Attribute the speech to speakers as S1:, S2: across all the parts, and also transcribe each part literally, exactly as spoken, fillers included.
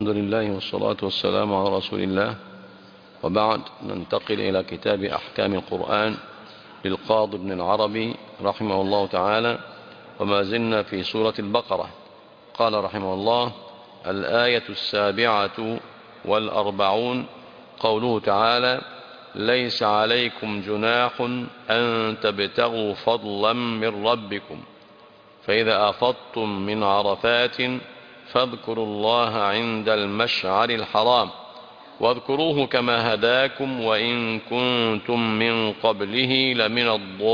S1: الحمد لله والصلاة والسلام على رسول الله، وبعد ننتقل إلى كتاب أحكام القرآن للقاضي ابن العربي رحمه الله تعالى، وما زلنا في سورة البقرة. قال رحمه الله: الآية السابعة والأربعون، قوله تعالى: ليس عليكم جناح أن تبتغوا فضلا من ربكم فإذا أفضتم من عرفات فاذكروا الله عند المشعر الحرام واذكروه كما هداكم وإن كنتم من قبله لمن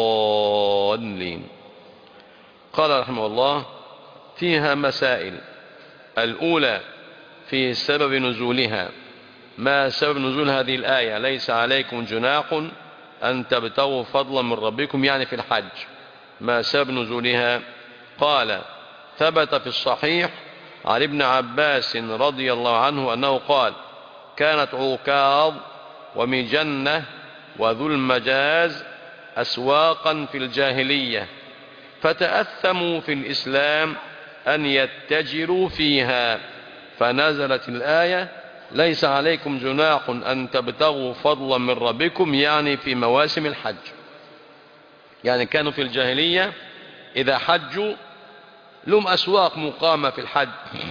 S1: الضالين. قال رحمه الله: فيها مسائل. الأولى في سبب نزولها، ما سبب نزول هذه الآية ليس عليكم جناح أن تبتغوا فضلا من ربكم، يعني في الحج. ما سبب نزولها؟ قال: ثبت في الصحيح عن ابن عباس رضي الله عنه أنه قال: كانت عكاظ ومجنة وذو المجاز أسواقا في الجاهلية، فتأثموا في الإسلام أن يتجروا فيها، فنزلت الآية: ليس عليكم جناح أن تبتغوا فضلا من ربكم، يعني في مواسم الحج. يعني كانوا في الجاهلية إذا حجوا لهم أسواق مقامة في الحج،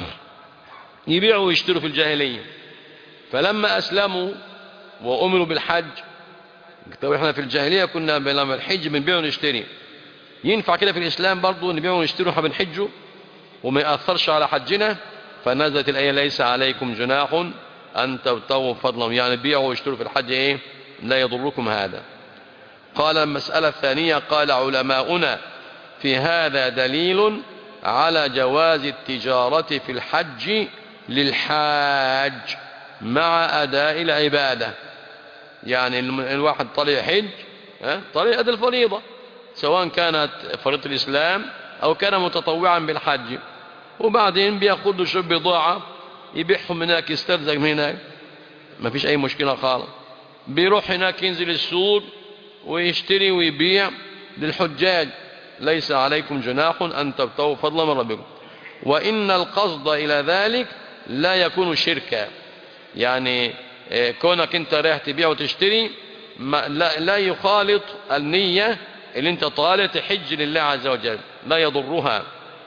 S1: يبيعوا ويشتروا في الجاهلية. فلما أسلموا وأمروا بالحج، طب احنا في الجاهلية كنا لما الحج بنبيع ونشتري، ينفع كده في الإسلام برضو نبيع ونشتري احنا بنحجوا وما يأثرش على حجنا؟ فنزلت الآية: ليس عليكم جناح أن تبتغوا فضلا، يعني بيعوا ويشتروا في الحج، إيه؟ لا يضركم هذا. قال المسألة الثانية: قال علماؤنا: في هذا دليل على جواز التجارة في الحج للحاج مع أداء العبادة. يعني الواحد طالع حج، طالع أداء الفريضة، سواء كانت فريضة الإسلام أو كان متطوعا بالحج، وبعدين بيأخذ شوية بضاعة يبيعهم هناك، يسترزق من هناك، ما فيش أي مشكلة خالص. بيروح هناك ينزل السوق ويشتري ويبيع للحجاج. ليس عليكم جناح أن تبتغوا فضلا من ربكم، وإن القصد إلى ذلك لا يكون شركا. يعني كونك أنت رايح تبيع وتشتري لا, لا يخالط النية اللي أنت طالع تحج لله عز وجل، لا يضرها.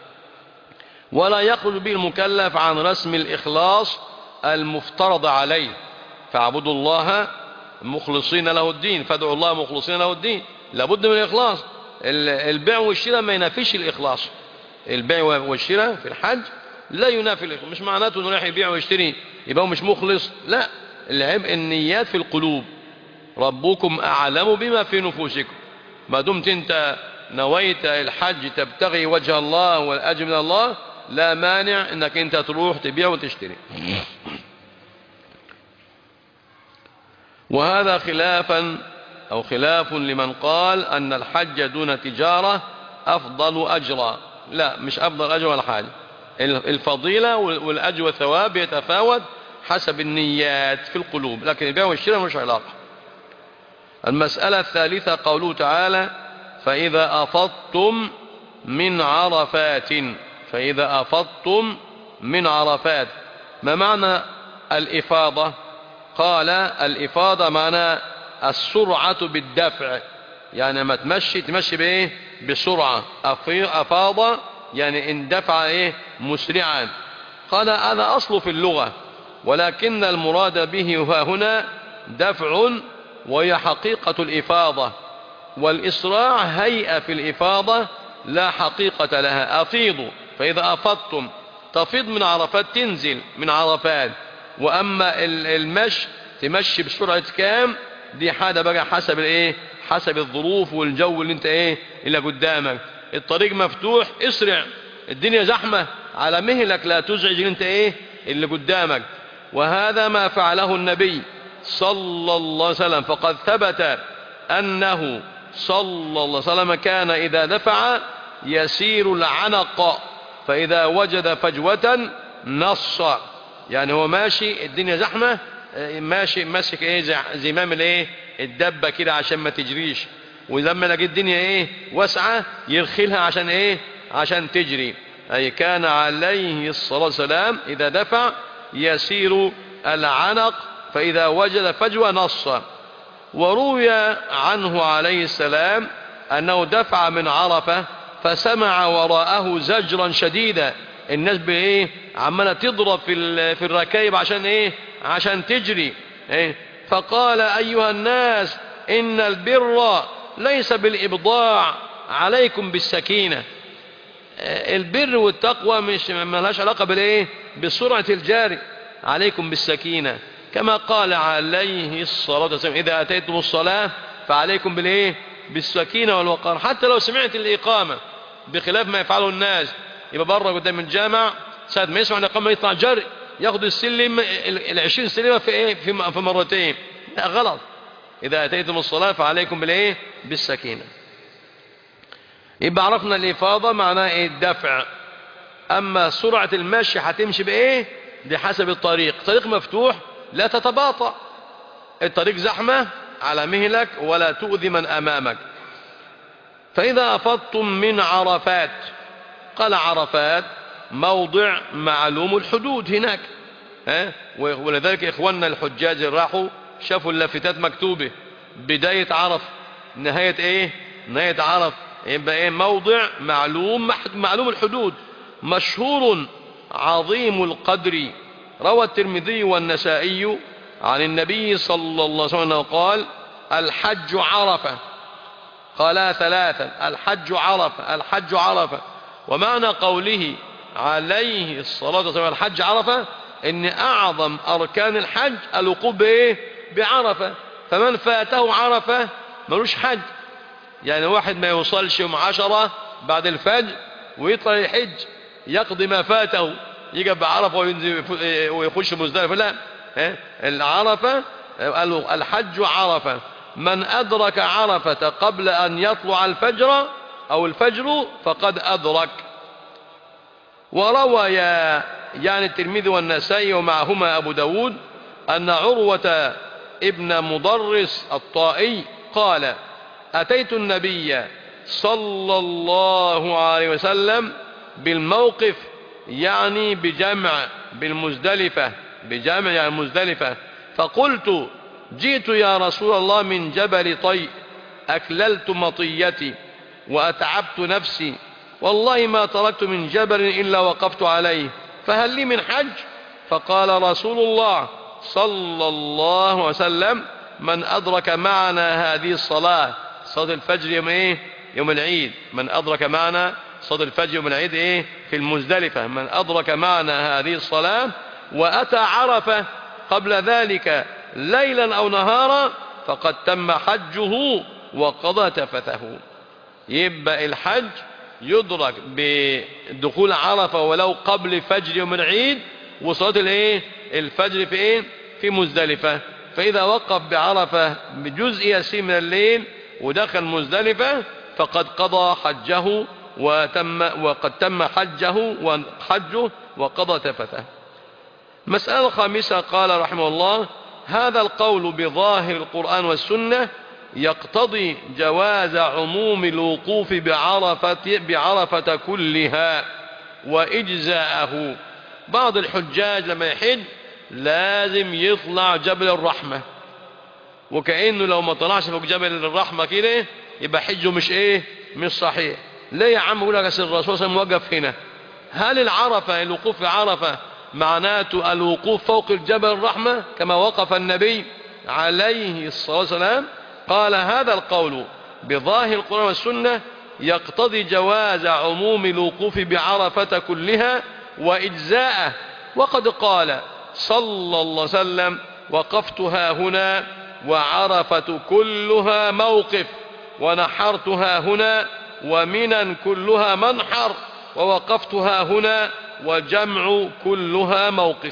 S1: ولا يخرج به المكلف عن رسم الإخلاص المفترض عليه، فاعبدوا الله مخلصين له الدين، فادعوا الله مخلصين له الدين. لابد من الإخلاص. البيع والشراء ما ينافيش الإخلاص. البيع والشراء في الحج لا ينافي الإخلاص. مش معناته انه رايح يبيع ويشتري يبقى مش مخلص، لا، العيب النيات في القلوب. ربكم أعلم بما في نفوسكم. ما دمت انت نويت الحج تبتغي وجه الله والأجر من الله، لا مانع انك انت تروح تبيع وتشتري. وهذا خلافا أو خلاف لمن قال أن الحج دون تجارة أفضل أجرا. لا، مش أفضل أجر ولا حاجة. الفضيلة والأجر والثواب يتفاوت حسب النيات في القلوب، لكن البيع والشراء مش علاقة. المسألة الثالثة قوله تعالى: فإذا أفضتم من عرفات. فإذا أفضتم من عرفات، ما معنى الإفاضة؟ قال: الإفاضة معنى السرعة بالدفع، يعني ما تمشي تمشي بايه؟ بسرعة. أفاض يعني اندفع ايه؟ مسرعا. قال: هذا أصل في اللغة، ولكن المراد به هنا دفع، وهي حقيقة الإفاضة. والإسراع هيئة في الإفاضة لا حقيقة لها. أفيضوا، فإذا أفضتم تفيض من عرفات، تنزل من عرفات. وأما المشي تمشي بسرعة كام، دي حاجة بقى حسب الايه؟ حسب الظروف والجو اللي انت ايه اللي قدامك. الطريق مفتوح، اسرع. الدنيا زحمة، على مهلك، لا تزعج اللي انت ايه اللي قدامك. وهذا ما فعله النبي صلى الله عليه وسلم، فقد ثبت أنه صلى الله عليه وسلم كان إذا دفع يسير العنق، فإذا وجد فجوة نص. يعني هو ماشي، الدنيا زحمة، ماشي ماسك ايه؟ زمام الايه؟ الدبة كده عشان ما تجريش. ولما لقى الدنيا ايه؟ واسعة، يرخلها عشان ايه؟ عشان تجري. أي كان عليه الصلاة والسلام إذا دفع يسير العنق، فإذا وجد فجوة نص. وروي عنه عليه السلام أنه دفع من عرفة فسمع وراءه زجرا شديدا، الناس بإيه عمالة تضرب في في الركايب عشان إيه عشان تجري إيه؟ فقال أيها الناس إن البر ليس بالإبضاع، عليكم بالسكينة. البر والتقوى مش ملهاش علاقة بالإيه بسرعة الجاري، عليكم بالسكينة، كما قال عليه الصلاة والسلام إذا أتيتم الصلاة فعليكم بالإيه بالسكينة والوقار. حتى لو سمعت الإقامة، بخلاف ما يفعله الناس، يبقى بره قدام الجامع ساعة ما يسمع الإقامة يطلع جري ياخد السلم العشرين سلمة في إيه في في مرتين. لا غلط، إذا أتيتم الصلاة فعليكم بالإيه بالسكينة. يبقى عرفنا الإفاضة معناها إيه الدفع. أما سرعة المشي هتمشي بإيه دي حسب الطريق، طريق مفتوح لا تتباطأ، الطريق زحمة على مهلك ولا تؤذي من أمامك. فإذا أفضتم من عرفات، قال عرفات موضع معلوم الحدود هناك ها؟ ولذلك إخواننا الحجاج راحوا شافوا اللافتات مكتوبة بداية عرف نهاية إيه نهاية عرف، يبقى إيه موضع معلوم معلوم الحدود مشهور عظيم القدر. روى الترمذي والنسائي عن النبي صلى الله عليه وسلم قال الحج عرفة، قال ثلاثا الحج عرفة الحج عرفة. ومعنى قوله عليه الصلاة والسلام الحج عرفة ان اعظم اركان الحج الوقوف بايه بعرفة، فمن فاته عرفة ملوش حج. يعني واحد ما يوصلش يوم عشرة بعد الفجر ويطلع يحج يقضي ما فاته يجي بعرفة وينزل ويخش مزدلفة، لا العرفة الحج عرفة، من أدرك عرفة قبل أن يطلع الفجر أو الفجر فقد أدرك. وروى يعني الترمذي والنسائي ومعهما أبو داود أن عروة ابن مضرس الطائي قال أتيت النبي صلى الله عليه وسلم بالموقف، يعني بجمع بالمزدلفة، بجمع يعني مزدلفة، فقلت جئت يا رسول الله من جبل طي أكللت مطيتي وأتعبت نفسي، والله ما تركت من جبل إلا وقفت عليه، فهل لي من حج؟ فقال رسول الله صلى الله عليه وسلم من أدرك معنا هذه الصلاة، صلاة الفجر يوم إيه يوم العيد، من أدرك معنا صلاة الفجر يوم العيد إيه في المزدلفة، من أدرك معنا هذه الصلاة وأتى عرفة قبل ذلك ليلا أو نهارا فقد تم حجه وقضى تفثه. يبقى الحج يدرك بدخول عرفة ولو قبل فجر يوم العيد وصلاة الايه الفجر في ايه في مزدلفة. فإذا وقف بعرفة بجزء يسير من الليل ودخل مزدلفة فقد قضى حجه وتم وقد تم حجه وحجه وقضى تفثه. مسألة الخامسة قال رحمه الله هذا القول بظاهر القرآن والسنة يقتضي جواز عموم الوقوف بعرفة, بعرفة كلها وإجزاءه. بعض الحجاج لما يحج لازم يطلع جبل الرحمة، وكأنه لو ما طلعش فوق جبل الرحمة كده يبقى حجه مش ايه مش صحيح. ليه يا عم؟ يقول لك الرسول صلى الله عليه وسلم وقف هنا. هل العرفة الوقوف في عرفة معناته الوقوف فوق الجبل الرحمة كما وقف النبي عليه الصلاة والسلام؟ قال هذا القول بظاهر القرآن والسنة يقتضي جواز عموم الوقوف بعرفة كلها وإجزاءه، وقد قال صلى الله عليه وسلم وقفتها هنا وعرفة كلها موقف ونحرتها هنا ومنى كلها منحر ووقفتها هنا وجمع كلها موقف.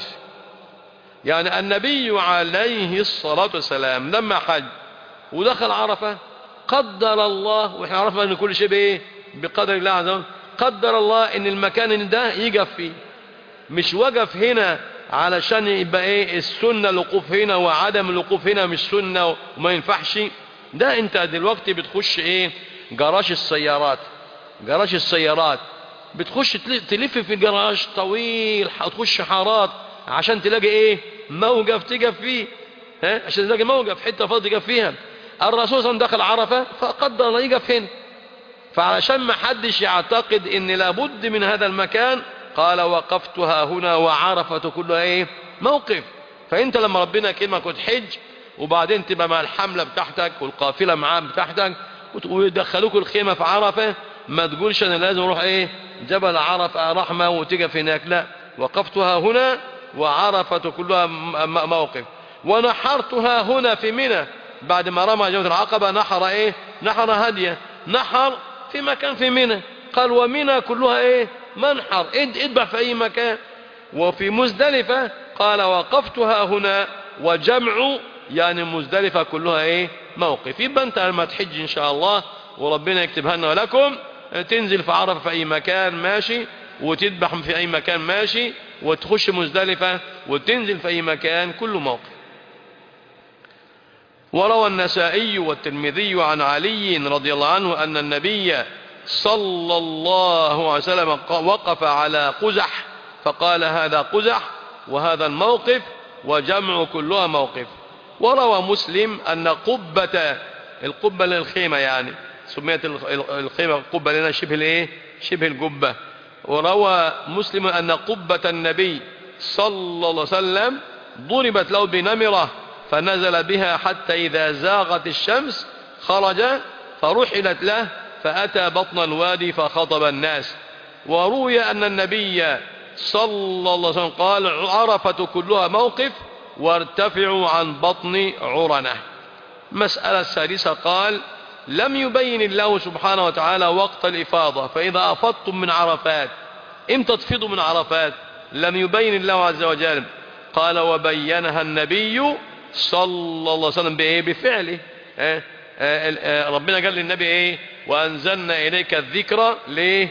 S1: يعني النبي عليه الصلاة والسلام لما حج ودخل عرفة قدر الله، واحنا عرفنا ان كل شيء بايه بقدر الله عز وجل، قدر الله ان المكان ده يقف فيه، مش وقف هنا علشان يبقى ايه السنة الوقوف هنا وعدم الوقوف هنا مش سنة وما ينفعش. ده انت دلوقتي بتخش ايه جراج السيارات، جراج السيارات بتخش تلف في جراج طويل، هتخش حارات عشان تلاقي ايه موقف تقف فيه، ها عشان تلاقي موقف حته فاضي تقف فيها. الرسول صلى الله عليه وسلم دخل عرفه فقدر الله يقف هنا، فعلشان ما حدش يعتقد ان لابد من هذا المكان قال وقفتها هنا وعرفة كلها ايه موقف. فانت لما ربنا يكرمك وتحج وبعدين تبقى مع الحملة بتاعتك والقافلة معاه بتاعتك ويدخلوك الخيمة في عرفة، ما تقولش انا لازم اروح ايه جبل عرفة رحمة وتقف هناك، لا، وقفتها هنا وعرفة كلها موقف. ونحرتها هنا في منى بعد ما رمى جمرة العقبة، نحر ايه نحر هديه، نحر في مكان في منى. قال ومنى كلها ايه منحر، اذبح في اي مكان. وفي مزدلفة قال وقفتها هنا وجمع، يعني مزدلفة كلها ايه موقف. يبقى انت لما تحج ان شاء الله وربنا يكتبها لنا ولكم، تنزل في عرفة في اي مكان ماشي، وتذبح في اي مكان ماشي، وتخش مزدلفة وتنزل في اي مكان، كله موقف. وروى النسائي والترمذي عن علي رضي الله عنه أن النبي صلى الله عليه وسلم وقف على قزح فقال هذا قزح وهذا الموقف وجمع كلها موقف. وروى مسلم أن قبة، القبة للخيمة يعني سميت الخيمة قبة لنا شبه الايه شبه القبة. وروى مسلم أن قبة النبي صلى الله عليه وسلم ضربت له بنمرة فنزل بها حتى إذا زاغت الشمس خرج فرحلت له فأتى بطن الوادي فخطب الناس. وروي أن النبي صلى الله عليه وسلم قال عرفة كلها موقف وارتفعوا عن بطن عرنة. مسألة السادسة قال لم يبين الله سبحانه وتعالى وقت الإفاضة، فإذا أفضتم من عرفات إمتى تفيضوا من عرفات؟ لم يبين الله عز وجل. قال وبينها النبي صلى الله عليه وسلم بإيه بفعله. اه اه اه ربنا قال للنبي إيه وأنزلنا إليك الذكر ليه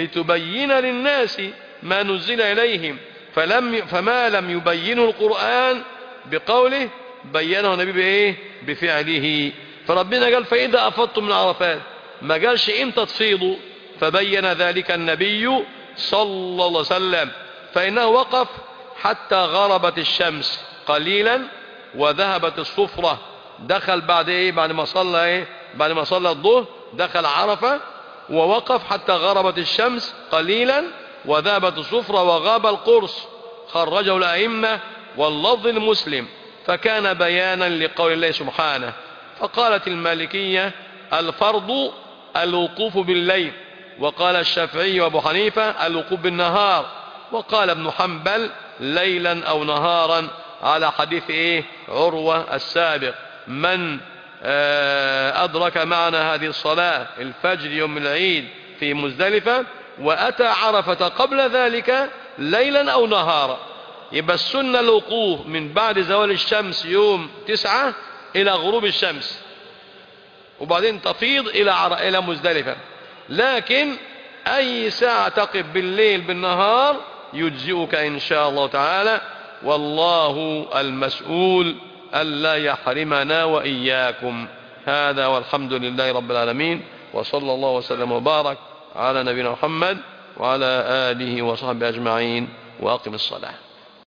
S1: لتبين للناس ما نزل إليهم، فلم فما لم يبينه القرآن بقوله بينه النبي بإيه بفعله. فربنا قال فإذا أفضتم من عرفات، ما قالش إمتى تفيضوا، فبين ذلك النبي صلى الله عليه وسلم. فإنه وقف حتى غربت الشمس قليلا وذهبت الصفرة، دخل بعد ايه بعد ما صلى ايه بعد ما صلى الظهر دخل عرفة ووقف حتى غربت الشمس قليلا وذهبت الصفرة وغاب القرص، خرجه الأئمة واللفظ المسلم، فكان بيانا لقول الله سبحانه. فقالت المالكية الفرض الوقوف بالليل، وقال الشافعي وابو حنيفة الوقوف بالنهار، وقال ابن حنبل ليلا أو نهارا على حديث إيه عروة السابق. من أدرك معنا هذه الصلاة الفجر يوم العيد في مزدلفة وأتى عرفة قبل ذلك ليلا أو نهارا، يبقى السنة الوقوف من بعد زوال الشمس يوم تسعة إلى غروب الشمس، وبعدين تفيض إلى إلى مزدلفة. لكن أي ساعة تقف بالليل بالنهار يجزئك إن شاء الله تعالى، والله المسؤول ألا يحرمنا وإياكم. هذا والحمد لله رب العالمين، وصلى الله وسلم وبارك على نبينا محمد وعلى آله وصحبه أجمعين، وأقم الصلاة.